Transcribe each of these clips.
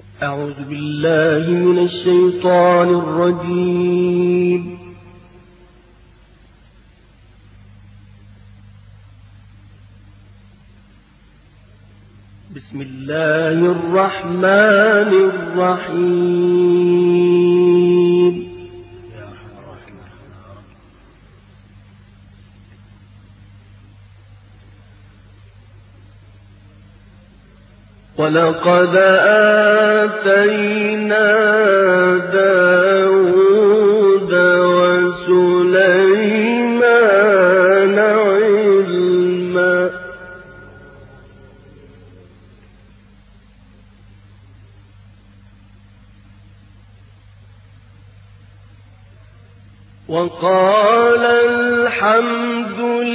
أعوذ بالله من الشيطان الرجيم. بسم الله الرحمن الرحيم. ولقد آتينا داود وسليمان علما وقال الحمد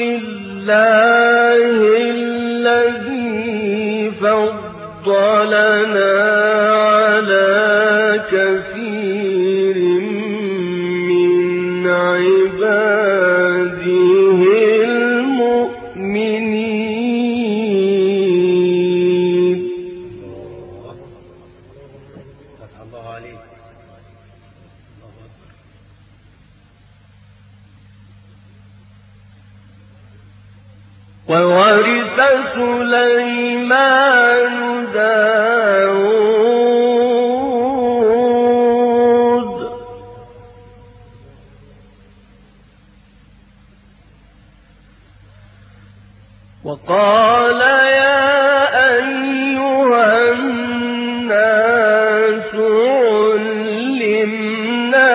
لله الذي فضلنا على كثير من عباده المؤمنين. فتح الله عليك. وورث سليمان داود وقال يا أيها الناس علمنا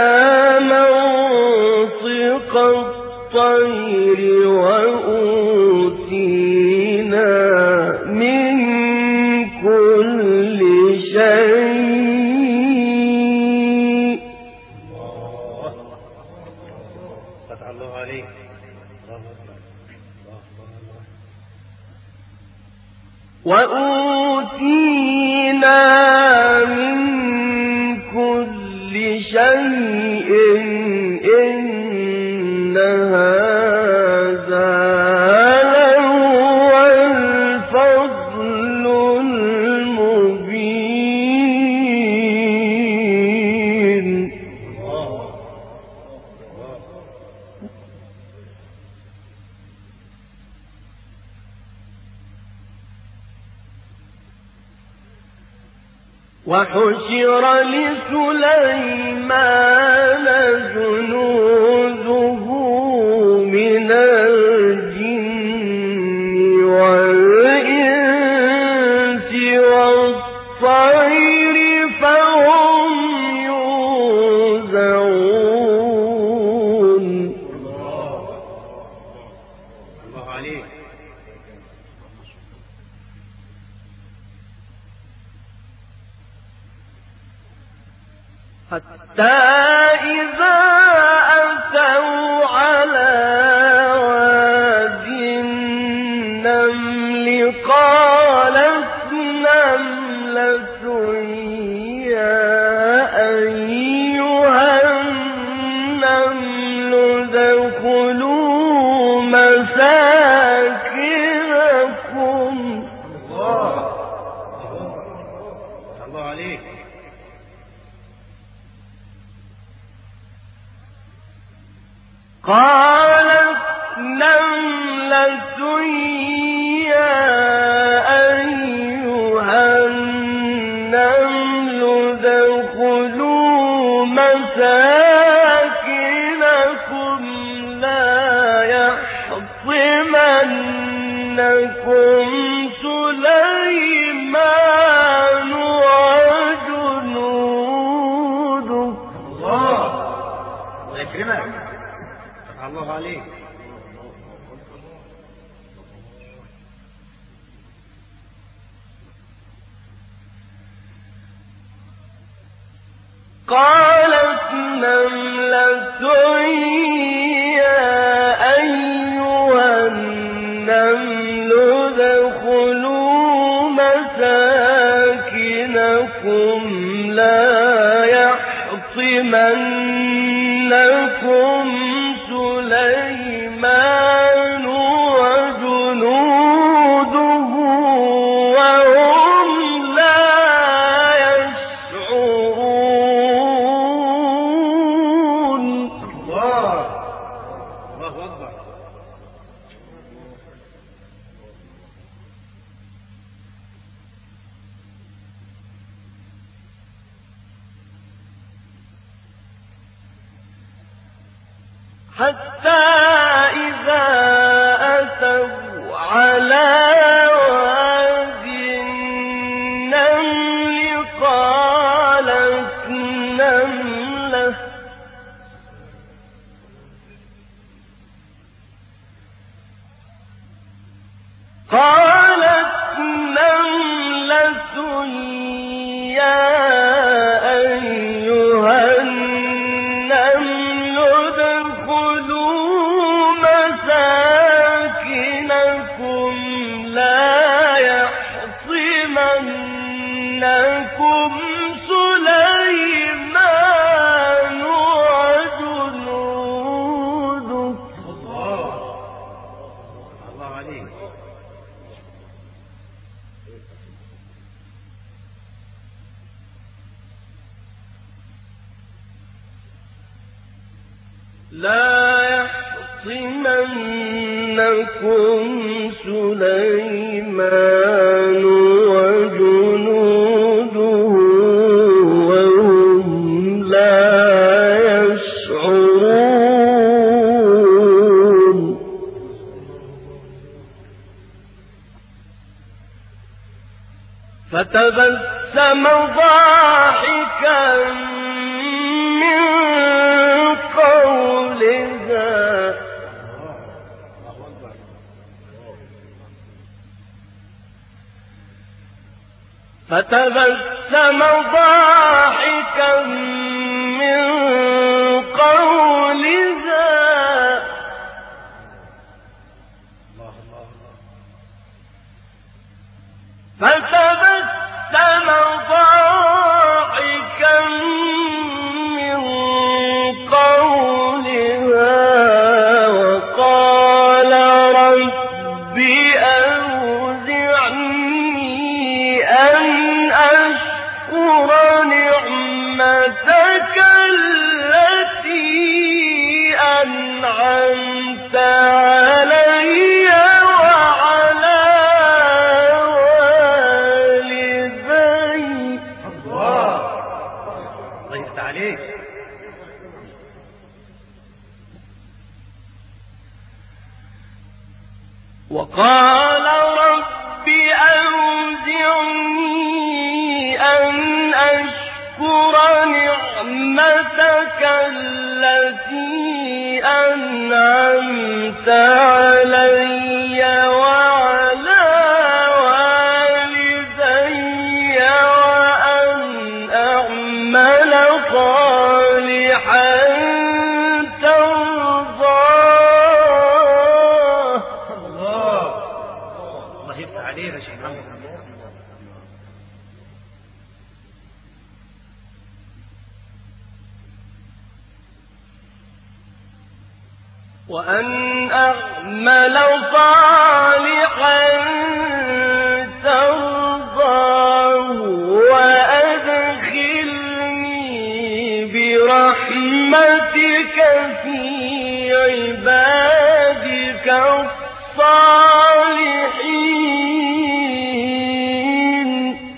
منطق الطير وأوتينا من كل شيء. فتح الله عليك. وأوتينا من كل شيء إن هذا لهو الفضل المبين. وحشر لسليمان جنوده من الجن والإنس والطير فهم يوزعون. الله عليك. حتى إذا أتوا على واد النمل قالت نملة يا أيها النمل ادخلوا مساكنكم. الله عليك. قالت نملة يا أيها النمل ادخلوا مساكنكم لا يحطمنكم سليمان وجنوده. الله يكرمك. الله عليك. قالت نملة يا أيها النمل ادخلوا مساكنكم لا يحطمنكم سليمان وجنوده وهم لا يشعرون. حتى إذا أتوا على واد النمل قالت نملة يا أيها النمل ادخلوا مساكنكم لا يحطمنكم سليمان وجنوده. الله عليك. لا يحطمنكم سليمان وجنوده وهم لا يشعرون. فتبسم ضاحكا من قولها وقال رب أوزعني أن أشكر نعمتك التي أنعمت علي وعلى والدي. الله يفتح عليك. وقال رب أوزعني أن أشكر نعمتك التي أنعمت علي وعلى والدي وأن أعمل صالحا ترضاه. الله يفتح علينا يا شيخ محمد. وأن أعمل صالحا ترضاه وأدخلني برحمتك في عبادك الصالحين.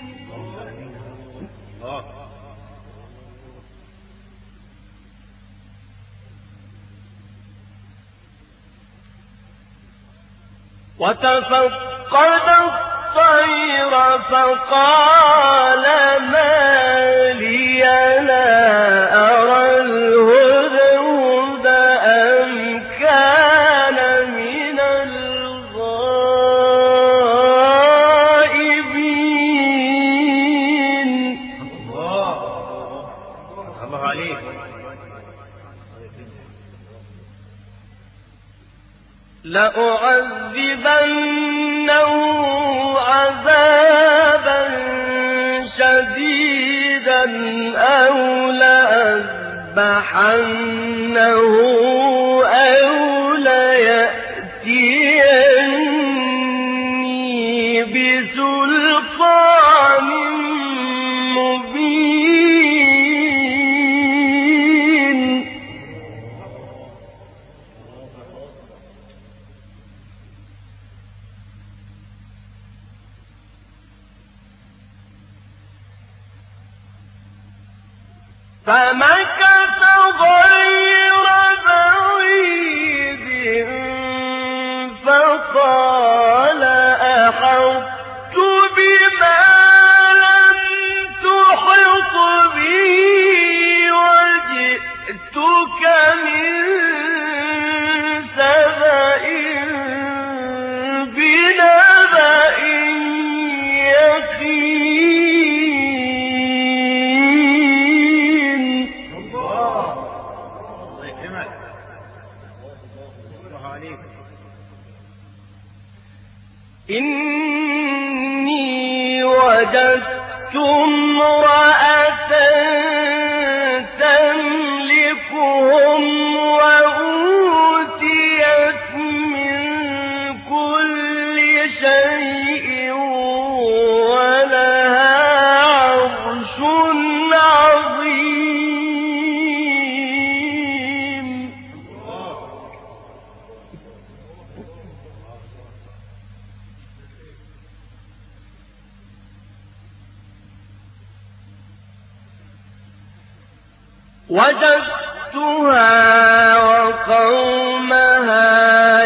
وتفقد الطير فقال ما لي لا أرى الهدهد أم كان من الغائبين. الله عليك. لأعذبنه عذابا شديدا أو لأذبحنه أو ليأتيني بسلطان مبين. فمكث غير بعيد وجدتها وقومها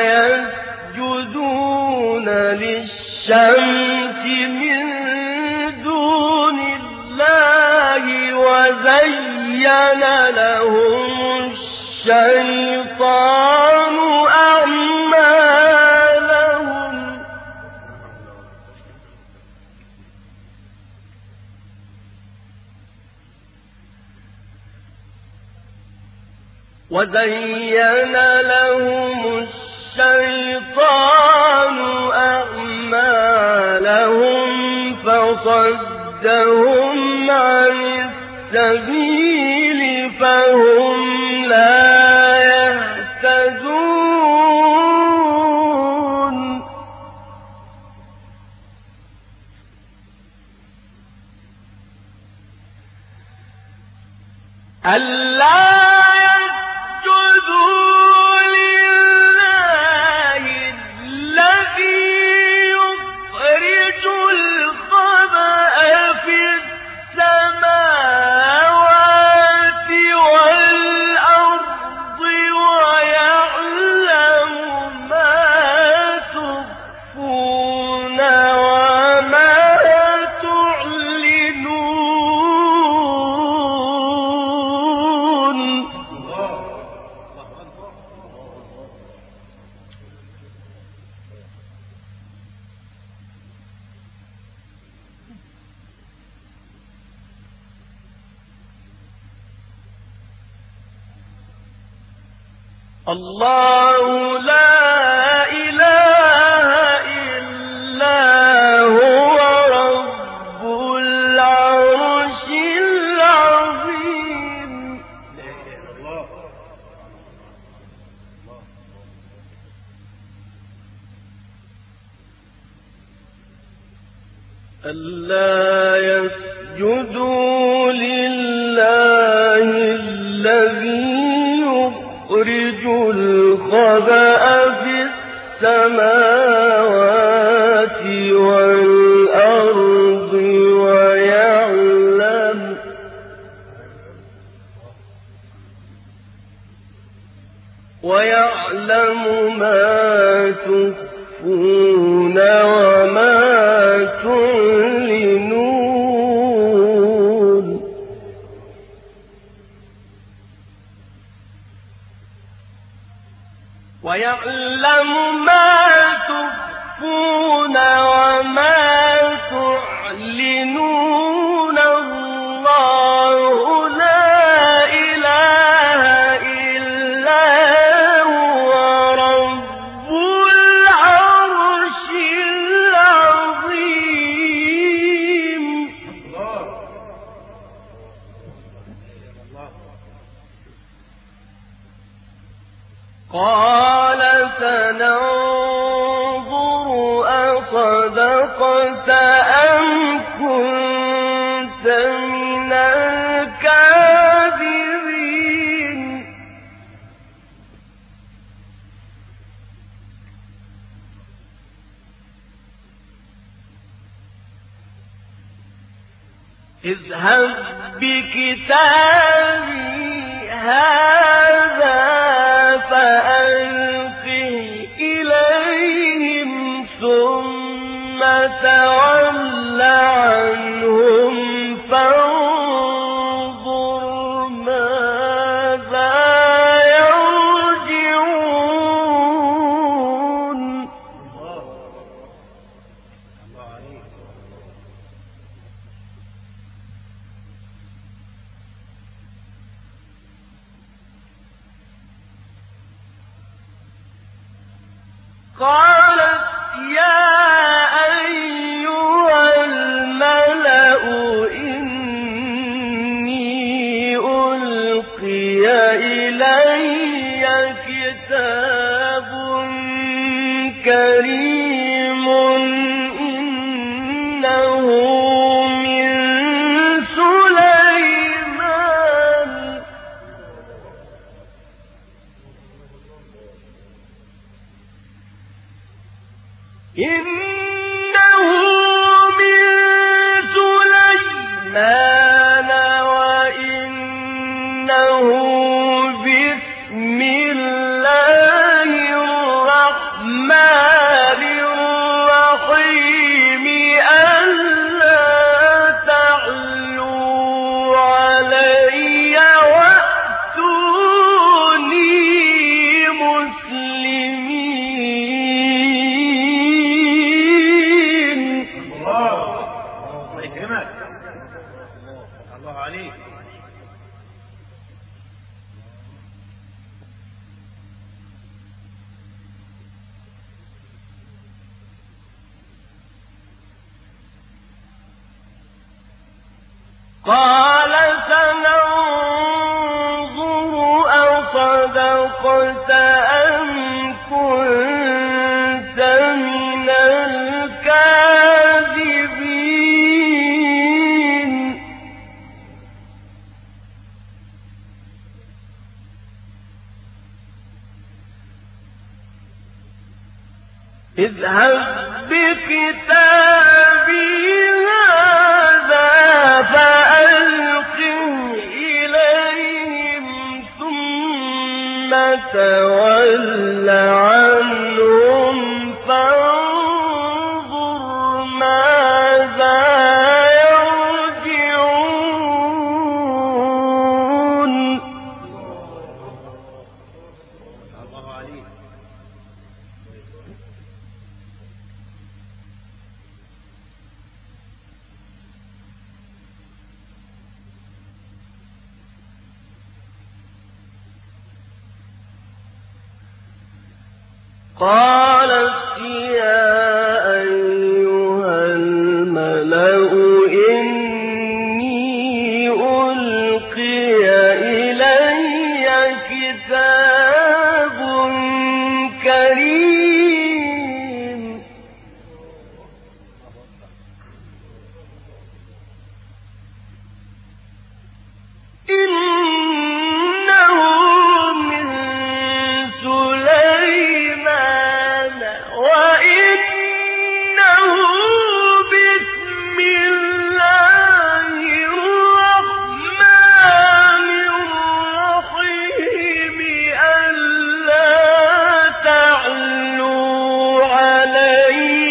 يسجدون للشمس من دون الله وزين لهم الشيطان أعمالهم فصدهم عن السبيل فهم لا يهتدون ألا يسجدوا لله الذي يخرج الخبأ في السماوات والأرض ويعلم ما تخفون وما تعلنون. الله لا إله إلا هو رب العرش العظيم. ألا يسجدوا لله الذي يخرج الخبأ في السماوات والأرض ويعلم ما تخفون وما تعلنون. ويعلم ما تخفون وما تعلنون. الله لا إله إلا هو رب العرش العظيم. قال سننظر أصدقت أم كنت من الكاذبين. اذهب بكتابي هذا فألقه إليهم ثم تول عنهم فانظر ماذا يرجعون. قالت يا أيها الملأ إني ألقي إلي كتاب كريم إنه من سليمان إنه بسم الله الرحمن الرحيم ألا تعلوا علي وأتوني مسلمين. الله يكرمك. الله عليك. قال سننظر أصدقت أم كنت من الكاذبين. اذهب بكتابي هذا فألقه إليهم ثم تول عنهم فانظر ماذا يرجعون. الله عليك. قالت يا أيها الملأ إني ألقي إلي كتاب كريم إنه من سليمان وإنه بسم الله الرحمن الرحيم ألا تعلوا علي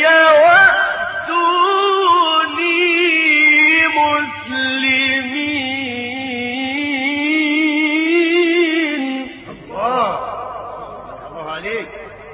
وأتوني مسلمين. الله عليك.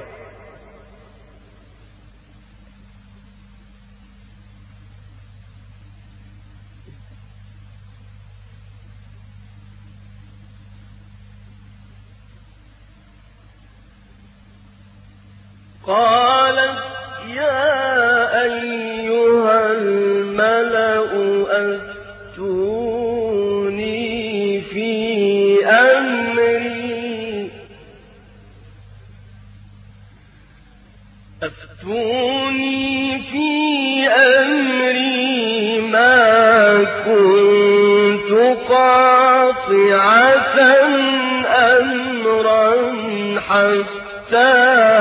قالت يا أيها الملأ أفتوني في أمري ما كنت قاطعة أمرا حتى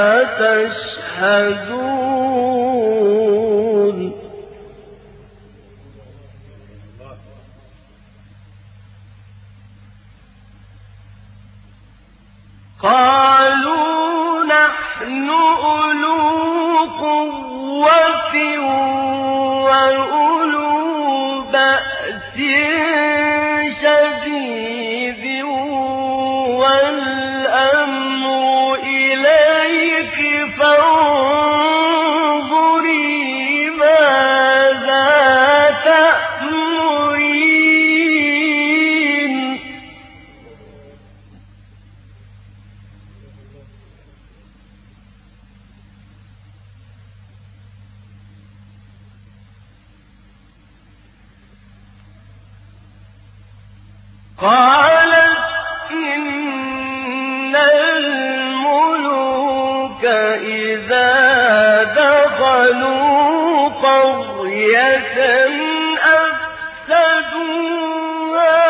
تشهدون. قالوا نحن أولو قوة وأولو بأس شديد والأمر إليك فانظري ماذا تأمرين. قالت إن الملوك إذا دخلوا قرية أفسدوها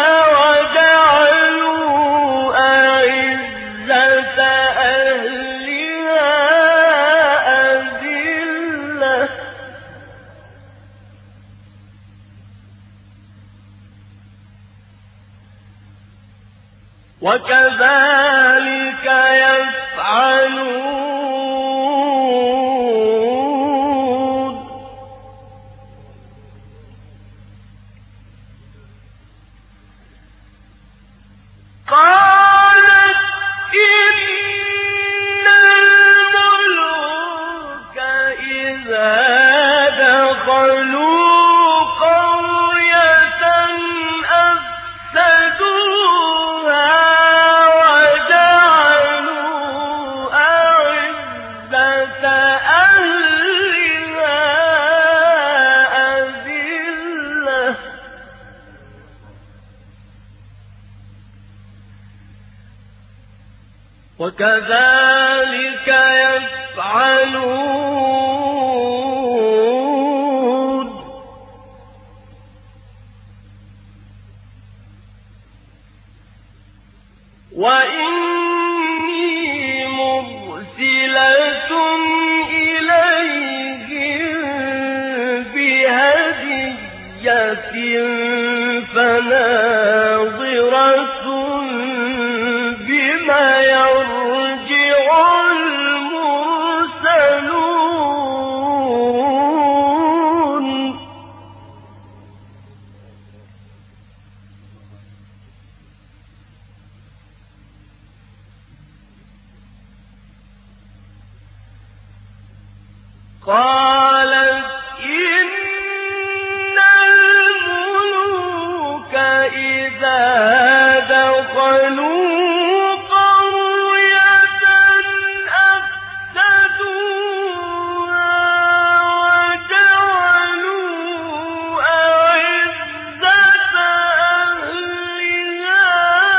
وجعلوا أعزة أهلها أذلة. وكذلك يفعلون قالت إن الملوك إذا دخلوا قرية أفسدوها وجعلوا أعزة أهلها أذلة وكذلك يفعلون وإني مرسلة إليهم بهدية فناظرة بما يرجع المرسلون قالت إن الملوك إذا دخلوا قرية أفسدوها وجعلوا أعزة أهلها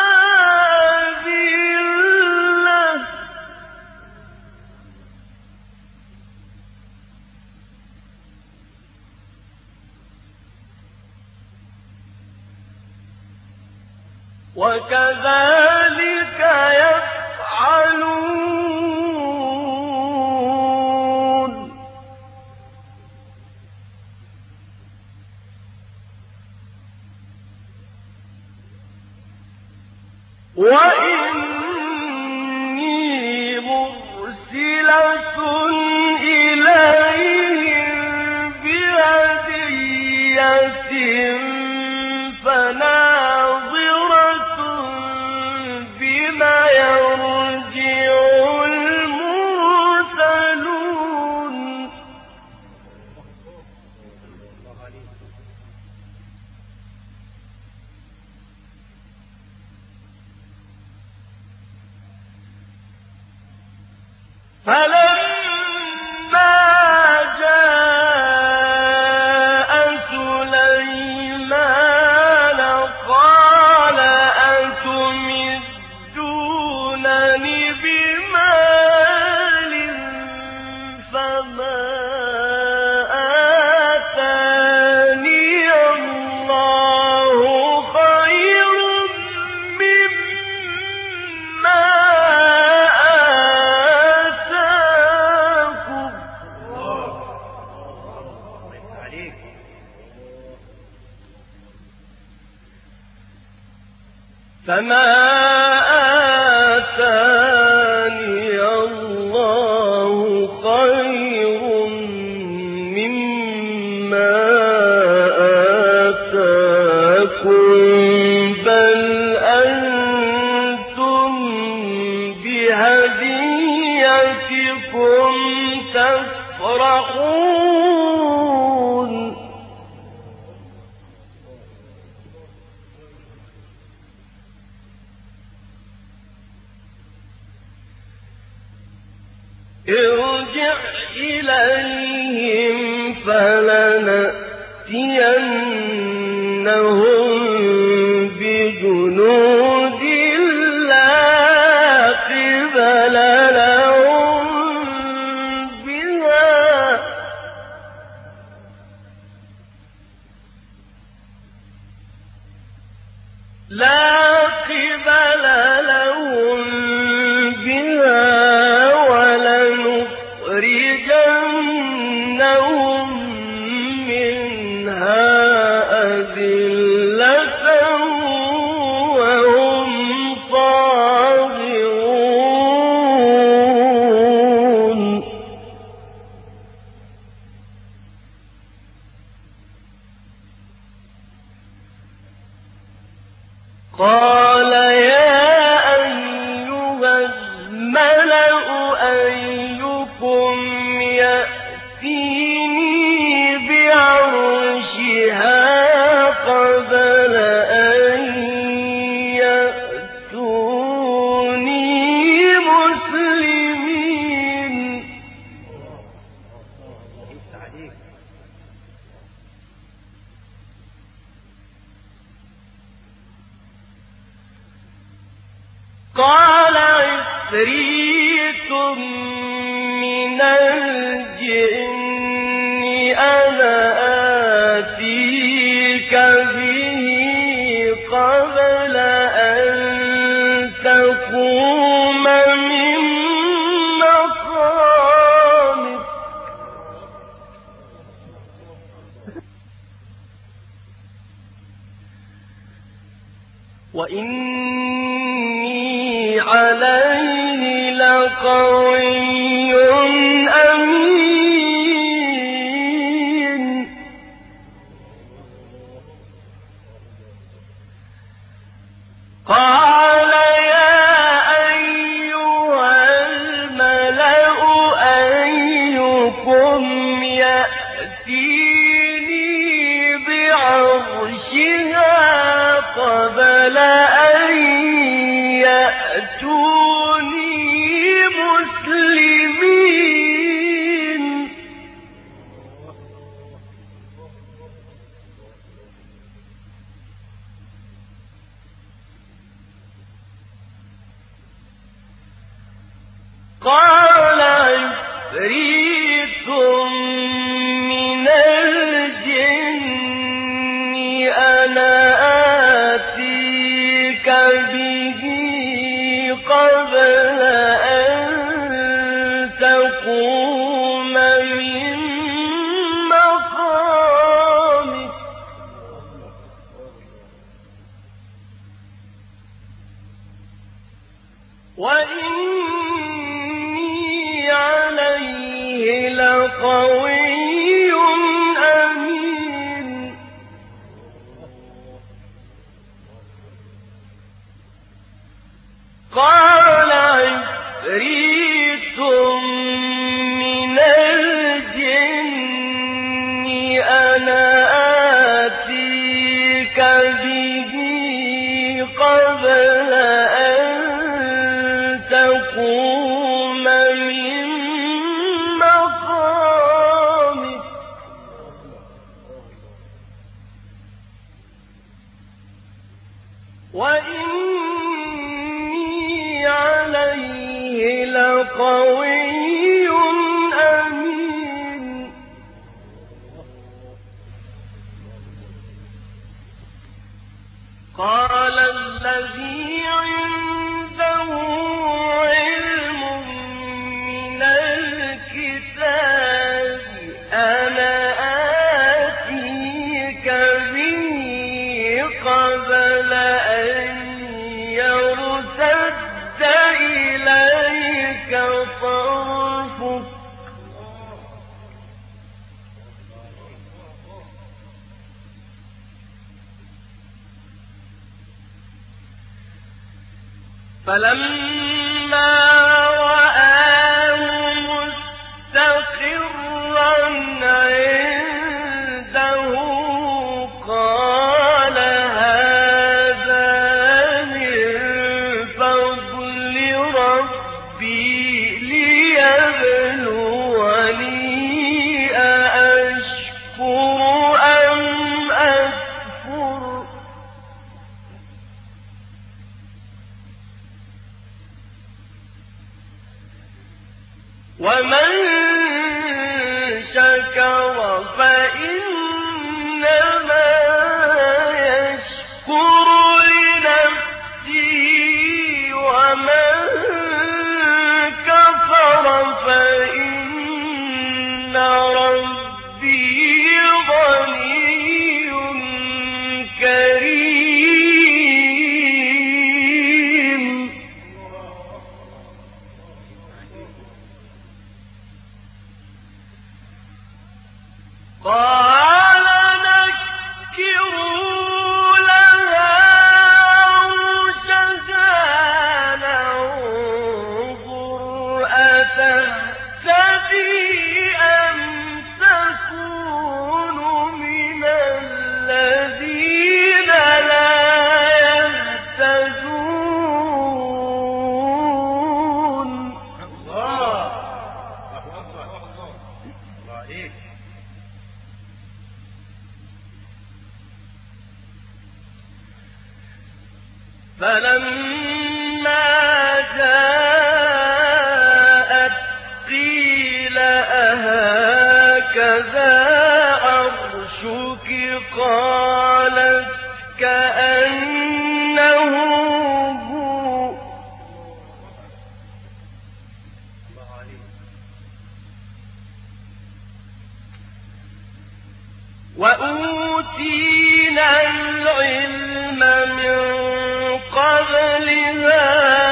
أذلة وكذلك يفعلون وإني مرسلة إليهم بهدية فناظرة بما يرجع المرسلون فلما جاء سليمان قال أتمدونني بمال فما آتاني الله خير مما آتاكم عليك. فما آتاني الله خير مما آتاكم بل أنتم بهديتكم تفرحون ارجع إليهم فلنأتينهم بجنود لا قبل لهم بها لا قبل لهم بها ولنخرجنهم منها أذلة وهم صاغرون قال يا أيها الملأ أيكم يأتيني بعرشها قبل أن يأتوني مسلمين. قال عفريت من الجن أنا آتيك به قبل أن تقوم من مقامك وإني عليه لقوي أمين. قال يا أيها الملأ أيكم يأتيني بعرشها قبل أن يأتوني مسلمين. قال عفريت من الجن أنا آتيك به قبل أن تقوم من مقامك وإني عليه لقوي أمين. قال عفريت من الجن أنا آتيك به قبل أن تقوم من مقامك وإني عليه لقوي أمين. قال الذي عنده علم من الكتاب أنا آتيك به قبل أن يرتد إليك طرفك فلما رآه مستقرا عنده قال هذا من فضل ربي ليبلوني أأشكر أم أكفر. ومن شكر فإنما يشكر لنفسه ومن كفر فإن ربي غني كريم. فلما جاءت قيل أهكذا عرشك قالت كأنه هو وأوتينا العلم من قبلها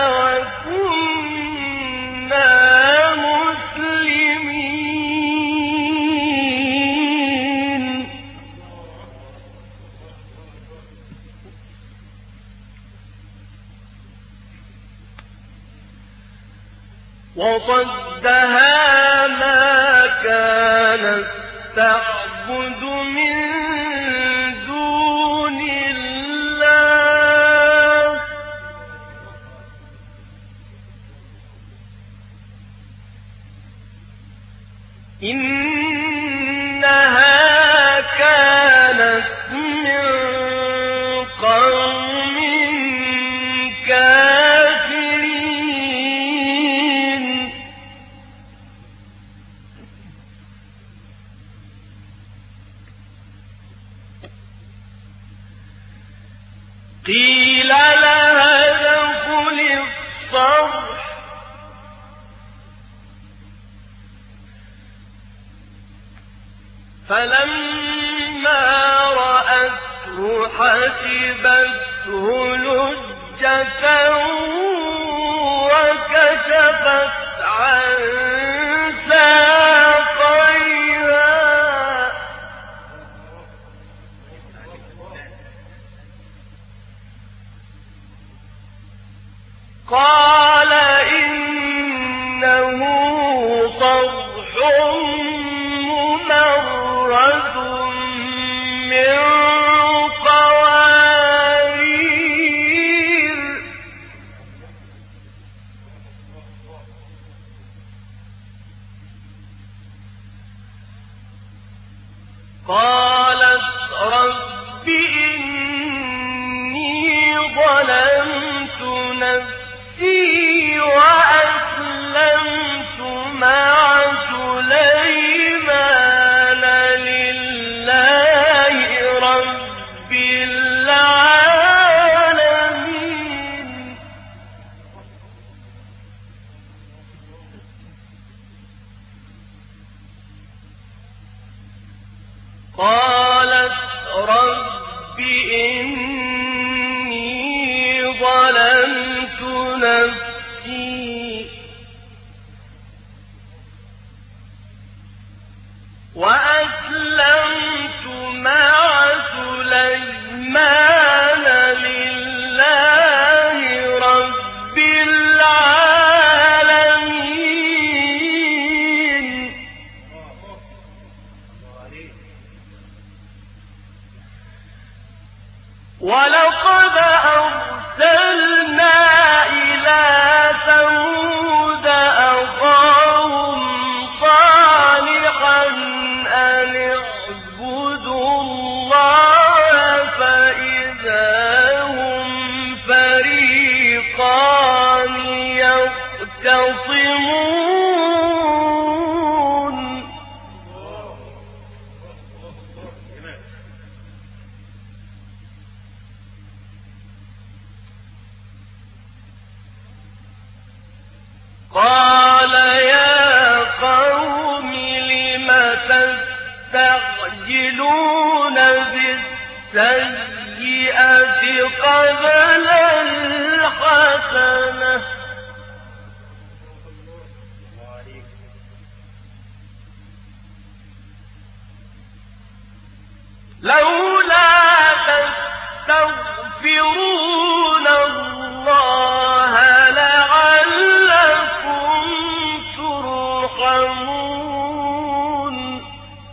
وكنا مسلمين وصدها ما كانت تعبد من دون الله إنها كانت من قوم كافرين قيل لها ادخل الصرح فلما رأته حسبته لجة وكشفت عن ساقيها قال إنه صرح ممرد من قوارير قالت رب إني ظلمت نفسي وأسلمت مع سليمان لله رب العالمين قالت رب إني ظلمت نفسي وأسلمت مع سليمان لله رب العالمين ولقد أرسلنا إلى ثمود أخاهم صالحا أن اعبدوا الله فإذا هم فريقان يختصمون قال يا قوم لم تستعجلون بالسيئة قبل الحسنة لولا تستغفرون الله لعلكم ترحمون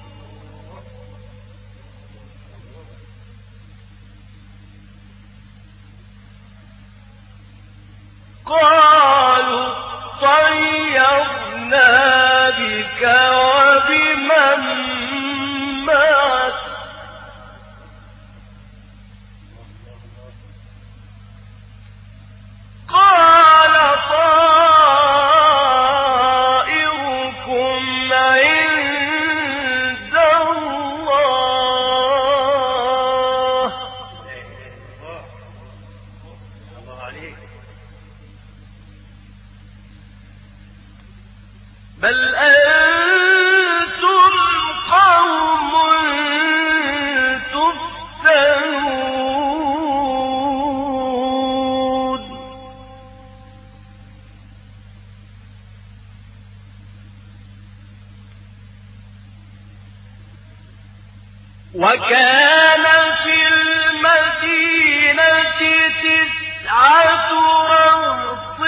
قالوا طيرنا بك وبمن معك بل أنتم قوم تفتنون وكان في المدينة 9 رهط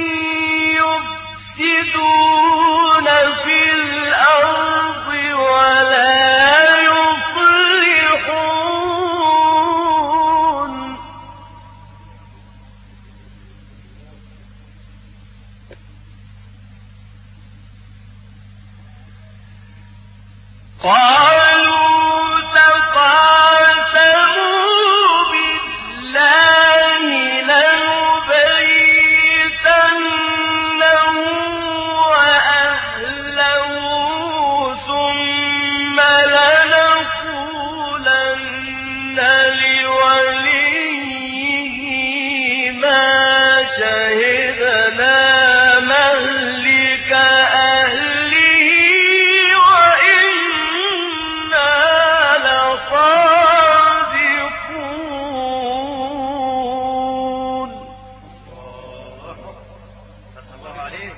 يفسدون في الأرض ولا يصلحون قالوا تقاسموا بالله لنبيتنه وأهله ثم لنقولن لوليه ما شهدنا مهلك أهله وإنا لصادقون الله عليك.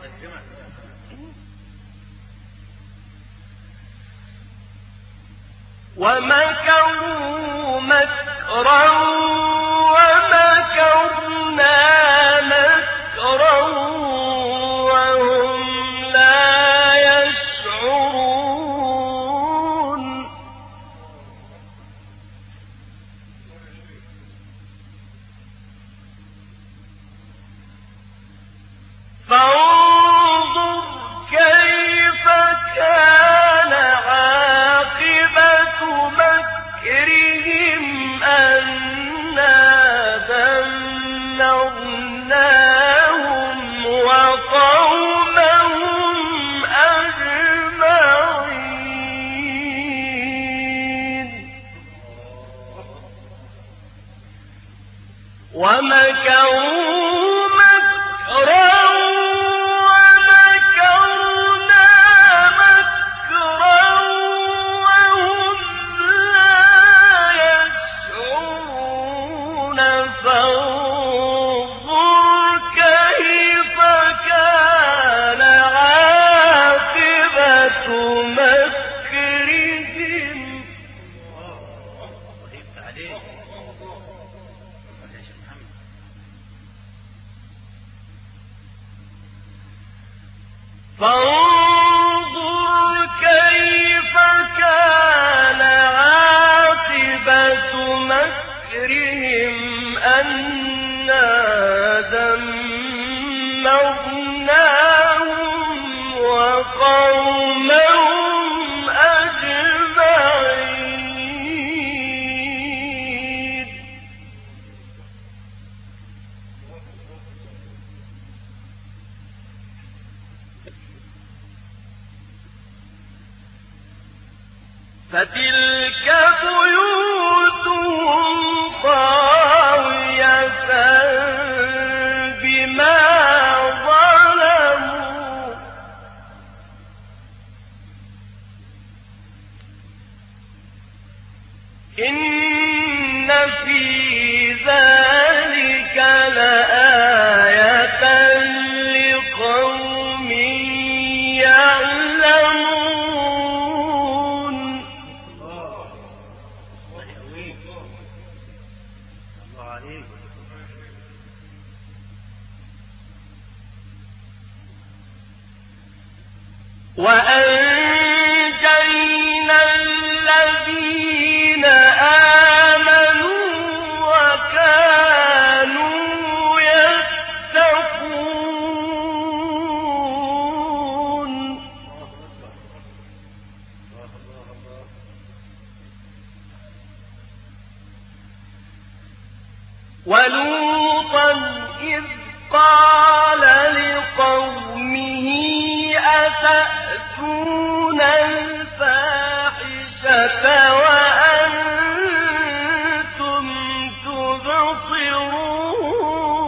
ومكروا مكرا ومكرنا مكرا وهم لا يشعرون فانظر كيف كان عاقبة مكرهم أنا دمرناهم وقومهم أجمعين ومكروا مكرا ومكرنا مكرا وهم لا يشعرون فانظر كيف كان عاقبة مكرهم وهبت عليك. فانظر كيف كان عاقبة مكرهم أنا دمرناهم وقومهم أجمعين فتلك بيوتهم خاوية بما ظلموا إن في ذلك لآية لقوم يعلمون الله عليك. وأنجينا الذين آمنوا وكانوا يتقون ولوطا إذ قال لقومه أتأتون الفاحشة وأنتم تبصرون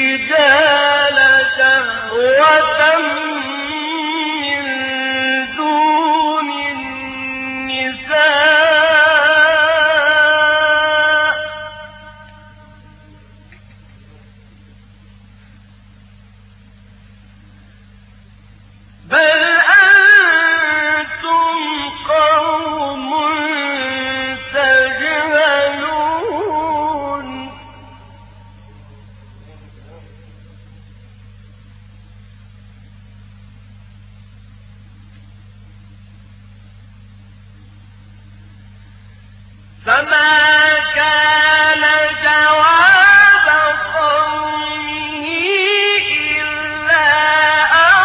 الرجال شهوة من دون النساء بل أنتم قوم تجهلون فما كان جواب قومه إلا أن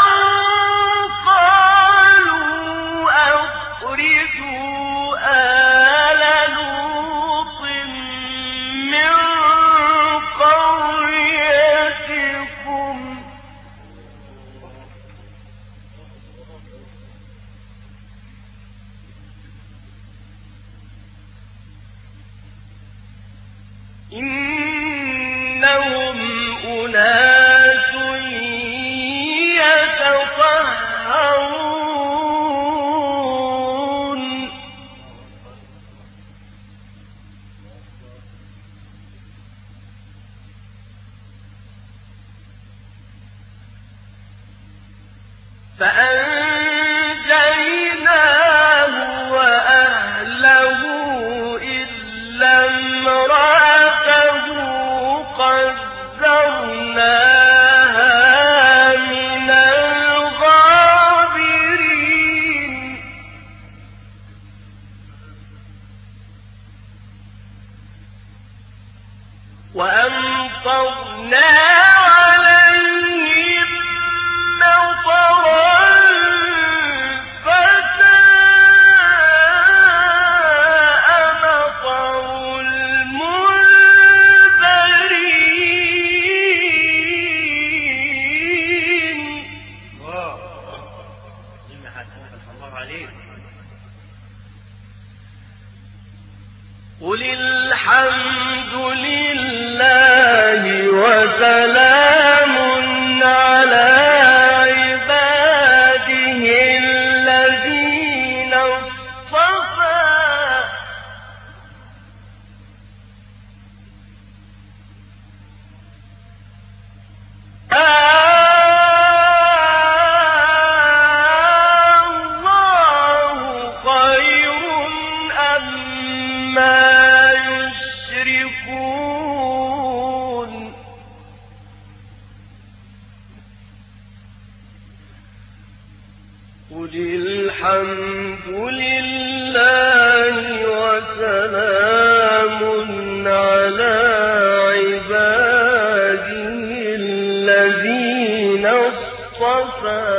قالوا أخرجوا آل لوط من قريتكم إنهم أناس يتطهرون فأنجيناه وأهله إلا امرأته قدرناها من الغابرين وأمطرنا عليهم مطرا فساء مطر المنذرين الله عليك. قل الحمد لله وسلام على عباده الذين اصطفى الله خير أما يشركون قل الحمد لله وسلام على عباده الذين اصطفى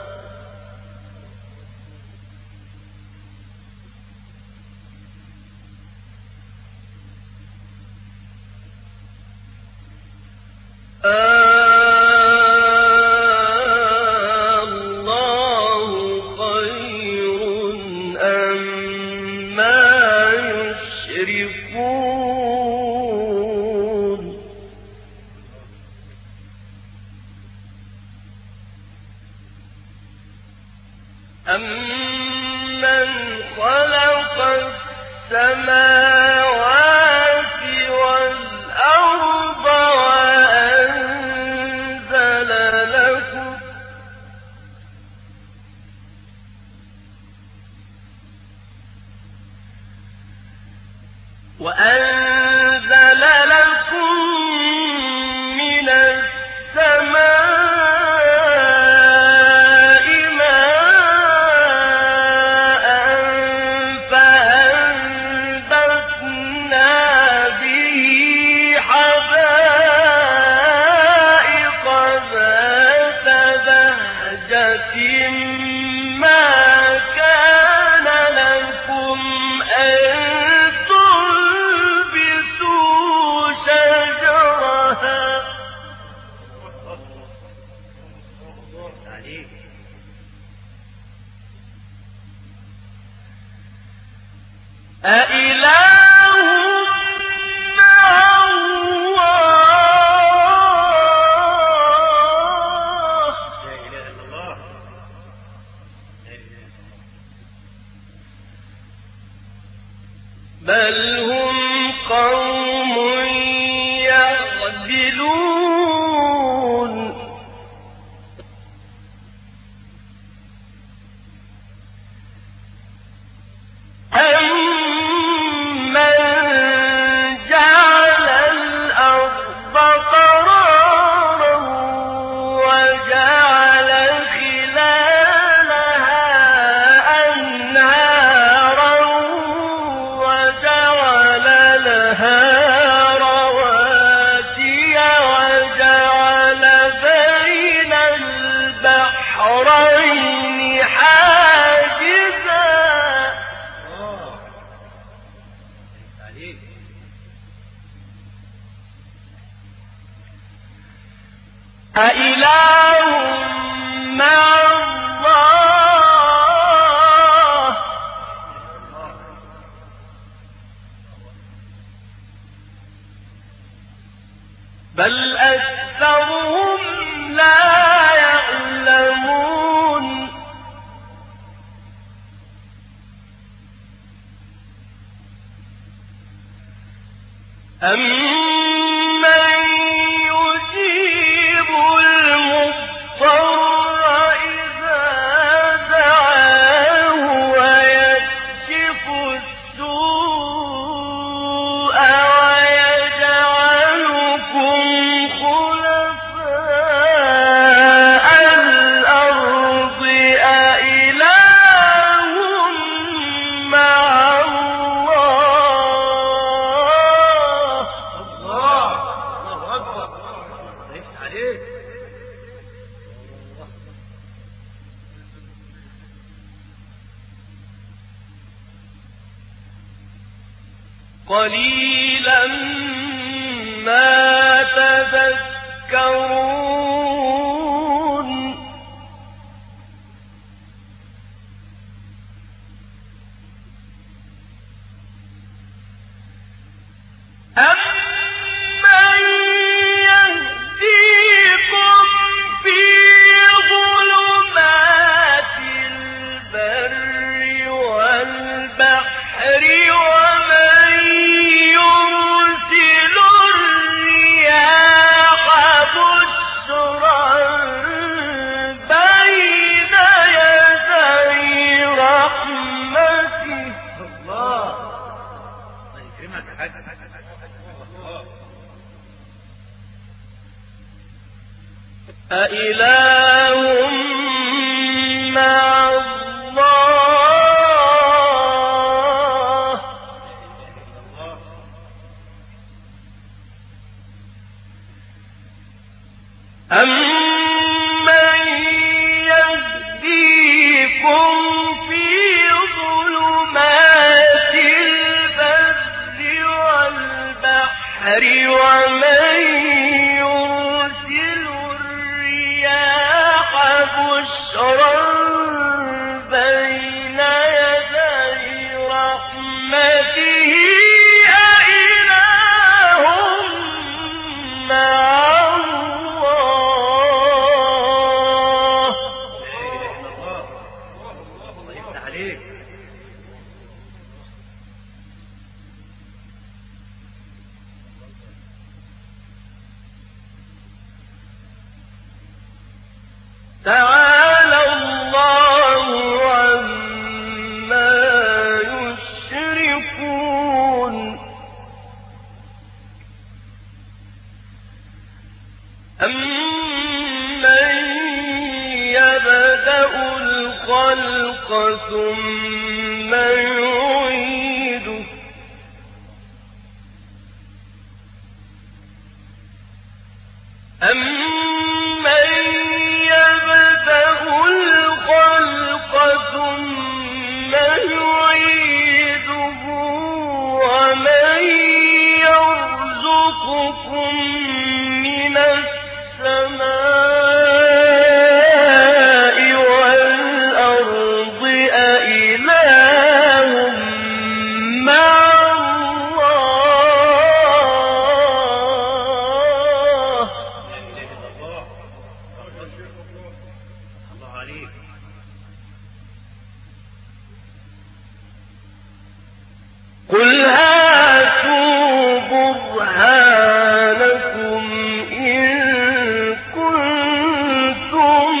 الله خير أما يشركون أمن خلق السماوات والأرض وأنزل لكم من السماء ماء فأنبتنا به حدائق ذات بهجة ما كان لكم أن أإله مع الله أإله مع الله بل أكثرهم لا يعلمون أمن يجيب المضطر إذا دعاه ويكشف السوء ويجعلكم خلفاء الأرض أإله مع قليلا ما تذكرون أمن يهديكم في ظلمات البر والبحر أإله مع الله أمن يهديكم في ظلمات البر والبحر ومن بشرا بين يدي رحمته أإله مع الله تعالى الله عما يشركون أمن يبدأ الخلق ثم يعيده أمن يبدأ الخلق ثم يعيده ومن يرزقكم من السماء والأرض أإله مع الله قل هاتوا برهانكم إن كنتم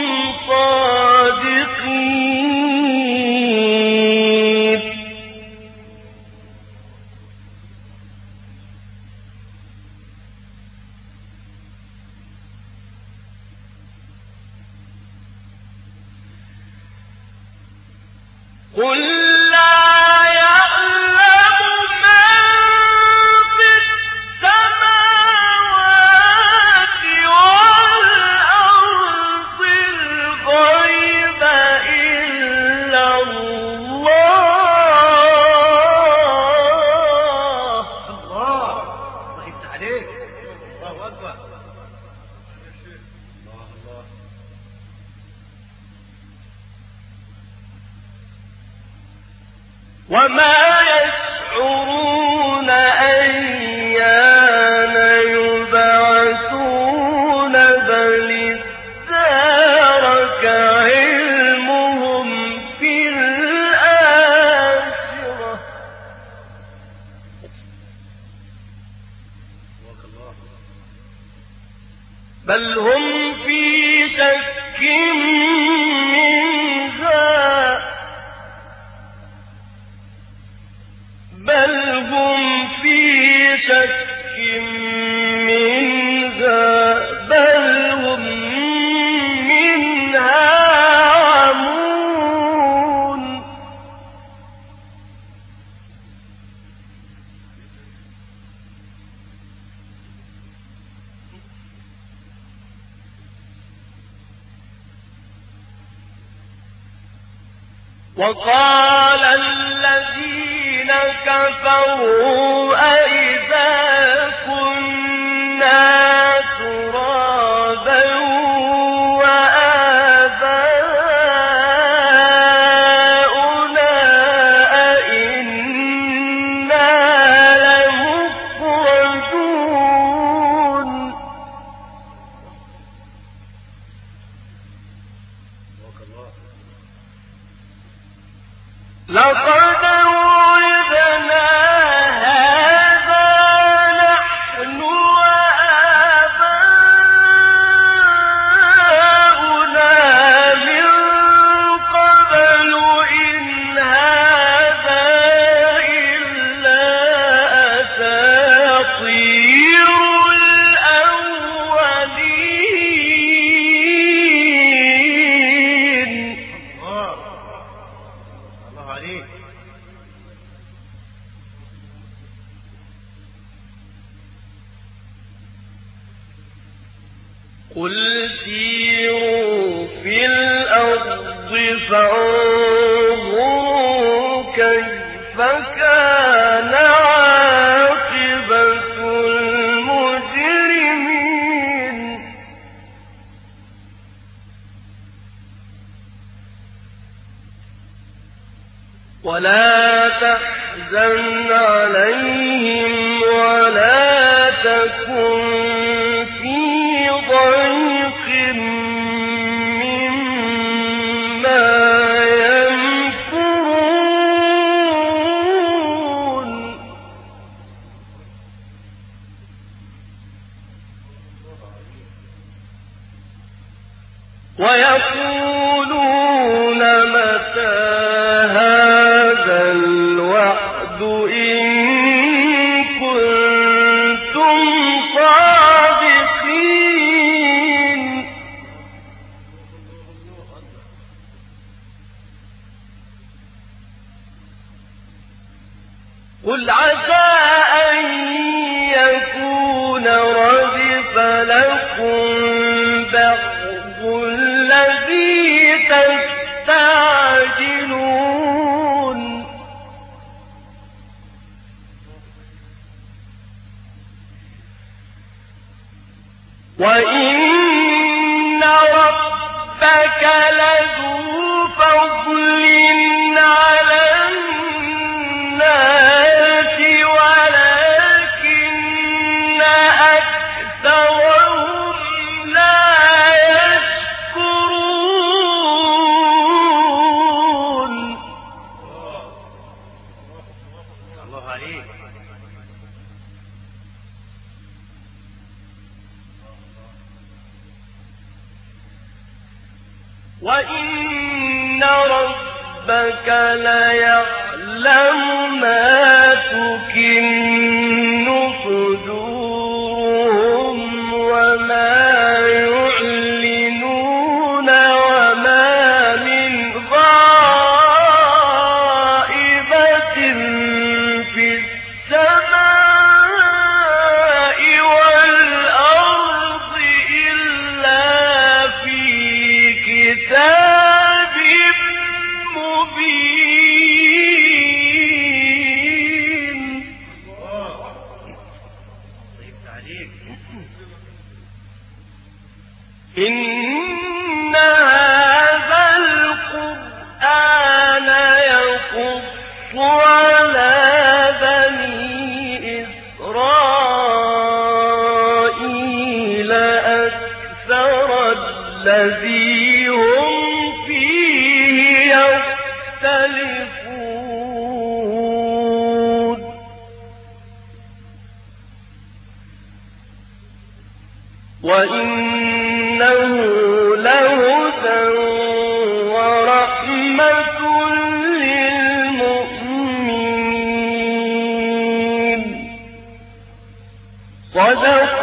صادقين قل لا وما يشعرون أيان يبعثون بل ادارك علمهم في الآخرة بل هم في شك منها بل هم في شك منها بل هم منها عمون وقال الذين كفروا أئذا كنا ترابا وآباؤنا أئنا لمخرجون لقد وعدنا هذا نحن وآباؤنا من قبل إن هذا إلا أساطير الأولين الله عليك. قل سيروا في الأرض فانظروا كيف كان عاقبة المجرمين ولا تحزن عليهم ولا تكن في ضيق مما يمكرون ويقولون متى هذا الوعد إن كنتم صادقين قل عسى أن يكون ردف لكم بعض الذي تستعجلون وإن ربك لذو فضل على الناس ولكن أكثرهم لا يشكرون الله عليك. وإن ربك ليعلم ما تكن صدورهم وما يعلنون وما من غائبة في السماء والأرض إلا في كتاب مبين إن هذا القرآن يقص الذي هم فيه يختلفون وإنه لهدى ورحمة للمؤمنين صدق